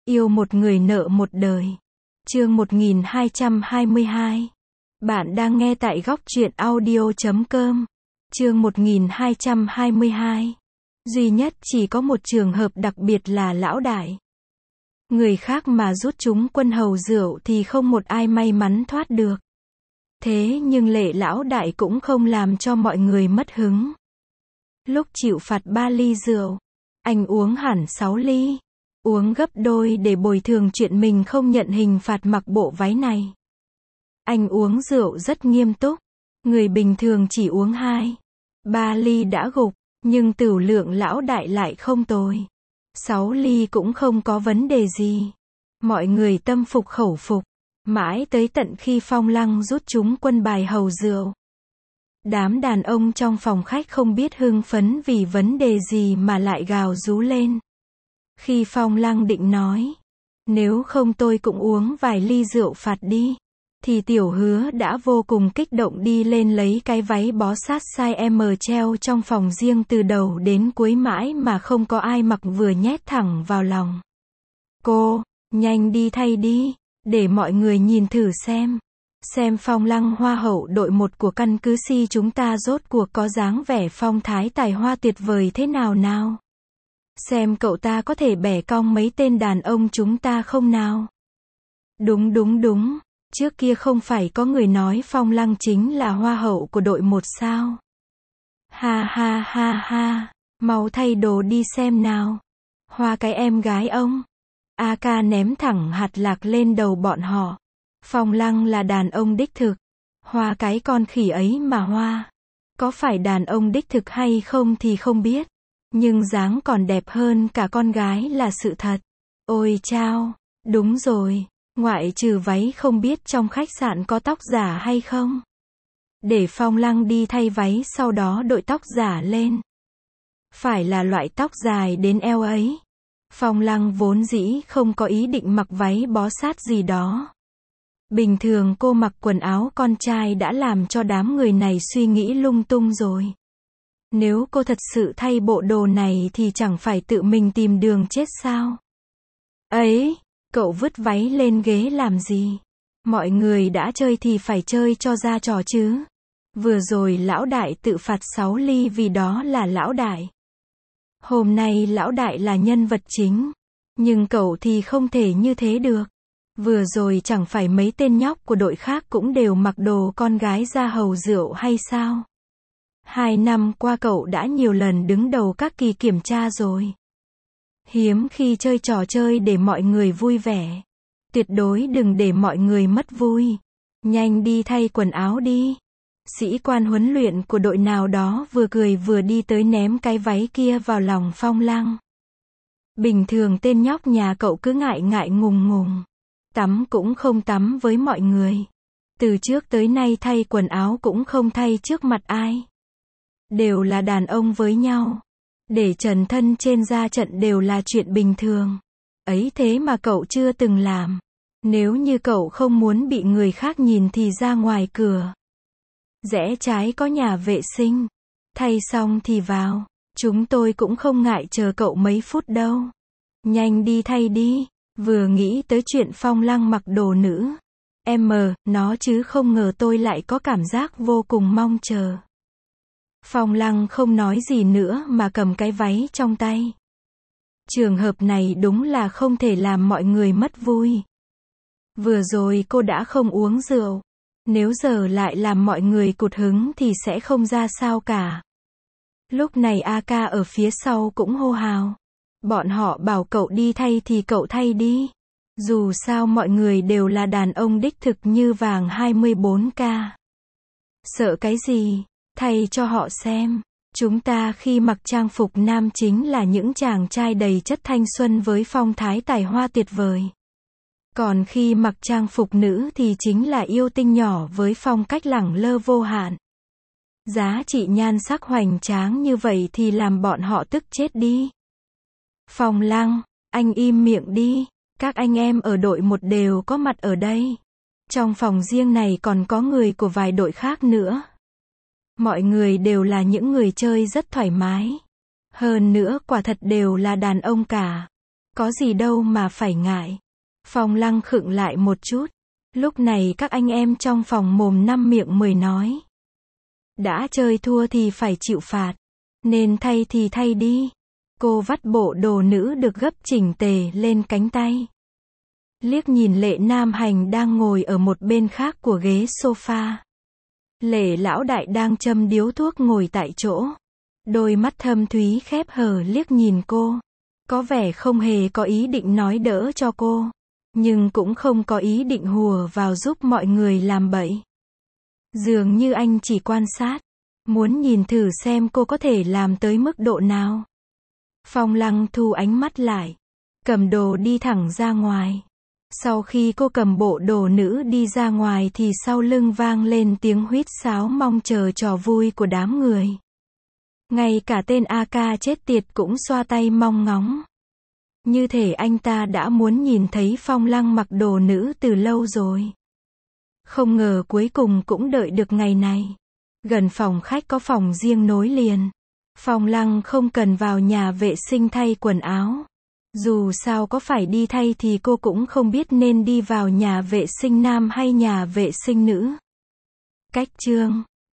Yêu một người nợ một đời. Chương 1222. Bạn đang nghe tại góc truyện audio.com. Chương 1222. Duy nhất chỉ có một trường hợp đặc biệt là lão đại. Người khác mà rút chúng quân hầu rượu thì không một ai may mắn thoát được. Thế nhưng Lệ lão đại cũng không làm cho mọi người mất hứng. Lúc chịu phạt 3 ly rượu, anh uống hẳn 6 ly. Uống gấp đôi để bồi thường chuyện mình không nhận hình phạt mặc bộ váy này. Anh uống rượu rất nghiêm túc. Người bình thường chỉ uống 2, 3 ly đã gục, nhưng tửu lượng lão đại lại không tồi. 6 ly cũng không có vấn đề gì. Mọi người tâm phục khẩu phục. Mãi tới tận khi Phong Lăng rút chúng quân bài hầu rượu. Đám đàn ông trong phòng khách không biết hưng phấn vì vấn đề gì mà lại gào rú lên. Khi Phong Lăng định nói, nếu không tôi cũng uống vài ly rượu phạt đi, thì Tiểu Hứa đã vô cùng kích động đi lên lấy cái váy bó sát size M treo trong phòng riêng từ đầu đến cuối mãi mà không có ai mặc vừa nhét thẳng vào lòng. Cô, nhanh đi thay đi, để mọi người nhìn thử xem Phong Lăng hoa hậu đội 1 của căn cứ Si chúng ta rốt cuộc có dáng vẻ phong thái tài hoa tuyệt vời thế nào nào. Xem cậu ta có thể bẻ cong mấy tên đàn ông chúng ta không nào. Đúng, trước kia không phải có người nói Phong Lăng chính là hoa hậu của đội 1 sao. Ha, mau thay đồ đi xem nào. Hoa cái em gái ông. AK ném thẳng hạt lạc lên đầu bọn họ. Phong Lăng là đàn ông đích thực. Hoa cái con khỉ ấy mà hoa. Có phải đàn ông đích thực hay không thì không biết. Nhưng dáng còn đẹp hơn cả con gái là sự thật. Ôi chao, đúng rồi, ngoại trừ váy không biết trong khách sạn có tóc giả hay không. Để Phong Lăng đi thay váy sau đó đội tóc giả lên. Phải là loại tóc dài đến eo ấy. Phong Lăng vốn dĩ không có ý định mặc váy bó sát gì đó. Bình thường cô mặc quần áo con trai đã làm cho đám người này suy nghĩ lung tung rồi. Nếu cô thật sự thay bộ đồ này thì chẳng phải tự mình tìm đường chết sao? Ấy, cậu vứt váy lên ghế làm gì? Mọi người đã chơi thì phải chơi cho ra trò chứ. Vừa rồi lão đại tự phạt 6 ly vì đó là lão đại. Hôm nay lão đại là nhân vật chính. Nhưng cậu thì không thể như thế được. Vừa rồi chẳng phải mấy tên nhóc của đội khác cũng đều mặc đồ con gái ra hầu rượu hay sao? 2 năm qua cậu đã nhiều lần đứng đầu các kỳ kiểm tra rồi. Hiếm khi chơi trò chơi để mọi người vui vẻ. Tuyệt đối đừng để mọi người mất vui. Nhanh đi thay quần áo đi. Sĩ quan huấn luyện của đội nào đó vừa cười vừa đi tới ném cái váy kia vào lòng Phong Lăng. Bình thường tên nhóc nhà cậu cứ ngại ngại ngùng. Tắm cũng không tắm với mọi người. Từ trước tới nay thay quần áo cũng không thay trước mặt ai. Đều là đàn ông với nhau. Để trần thân trên ra trận đều là chuyện bình thường. Ấy thế mà cậu chưa từng làm. Nếu như cậu không muốn bị người khác nhìn thì ra ngoài cửa. Rẽ trái có nhà vệ sinh. Thay xong thì vào. Chúng tôi cũng không ngại chờ cậu mấy phút đâu. Nhanh đi thay đi. Vừa nghĩ tới chuyện Phong Lăng mặc đồ nữ. Nó chứ không ngờ tôi lại có cảm giác vô cùng mong chờ. Phong Lăng không nói gì nữa mà cầm cái váy trong tay. Trường hợp này đúng là không thể làm mọi người mất vui. Vừa rồi cô đã không uống rượu. Nếu giờ lại làm mọi người cụt hứng thì sẽ không ra sao cả. Lúc này AK ở phía sau cũng hô hào. Bọn họ bảo cậu đi thay thì cậu thay đi. Dù sao mọi người đều là đàn ông đích thực như vàng 24K. Sợ cái gì? Thay cho họ xem. Chúng ta khi mặc trang phục nam chính là những chàng trai đầy chất thanh xuân với phong thái tài hoa tuyệt vời. Còn khi mặc trang phục nữ thì chính là yêu tinh nhỏ với phong cách lẳng lơ vô hạn. Giá trị nhan sắc hoành tráng như vậy thì làm bọn họ tức chết đi. Phong Lăng, anh im miệng đi. Các anh em ở đội 1 đều có mặt ở đây. Trong phòng riêng này còn có người của vài đội khác nữa. Mọi người đều là những người chơi rất thoải mái. Hơn nữa quả thật đều là đàn ông cả. Có gì đâu mà phải ngại. Phong Lăng khựng lại một chút. Lúc này các anh em trong phòng mồm năm miệng mười nói. Đã chơi thua thì phải chịu phạt. Nên thay thì thay đi. Cô vắt bộ đồ nữ được gấp chỉnh tề lên cánh tay. Liếc nhìn Lệ Nam Hành đang ngồi ở một bên khác của ghế sofa. Lệ lão đại đang châm điếu thuốc ngồi tại chỗ. Đôi mắt thâm thúy khép hờ liếc nhìn cô. Có vẻ không hề có ý định nói đỡ cho cô. Nhưng cũng không có ý định hùa vào giúp mọi người làm bậy. Dường như anh chỉ quan sát. Muốn nhìn thử xem cô có thể làm tới mức độ nào. Phong Lăng thu ánh mắt lại. Cầm đồ đi thẳng ra ngoài. Sau khi cô cầm bộ đồ nữ đi ra ngoài thì sau lưng vang lên tiếng huýt sáo mong chờ trò vui của đám người. Ngay cả tên AK chết tiệt cũng xoa tay mong ngóng. Như thể anh ta đã muốn nhìn thấy Phong Lăng mặc đồ nữ từ lâu rồi. Không ngờ cuối cùng cũng đợi được ngày này. Gần phòng khách có phòng riêng nối liền. Phong Lăng không cần vào nhà vệ sinh thay quần áo. Dù sao có phải đi thay thì cô cũng không biết nên đi vào nhà vệ sinh nam hay nhà vệ sinh nữ. Cách chương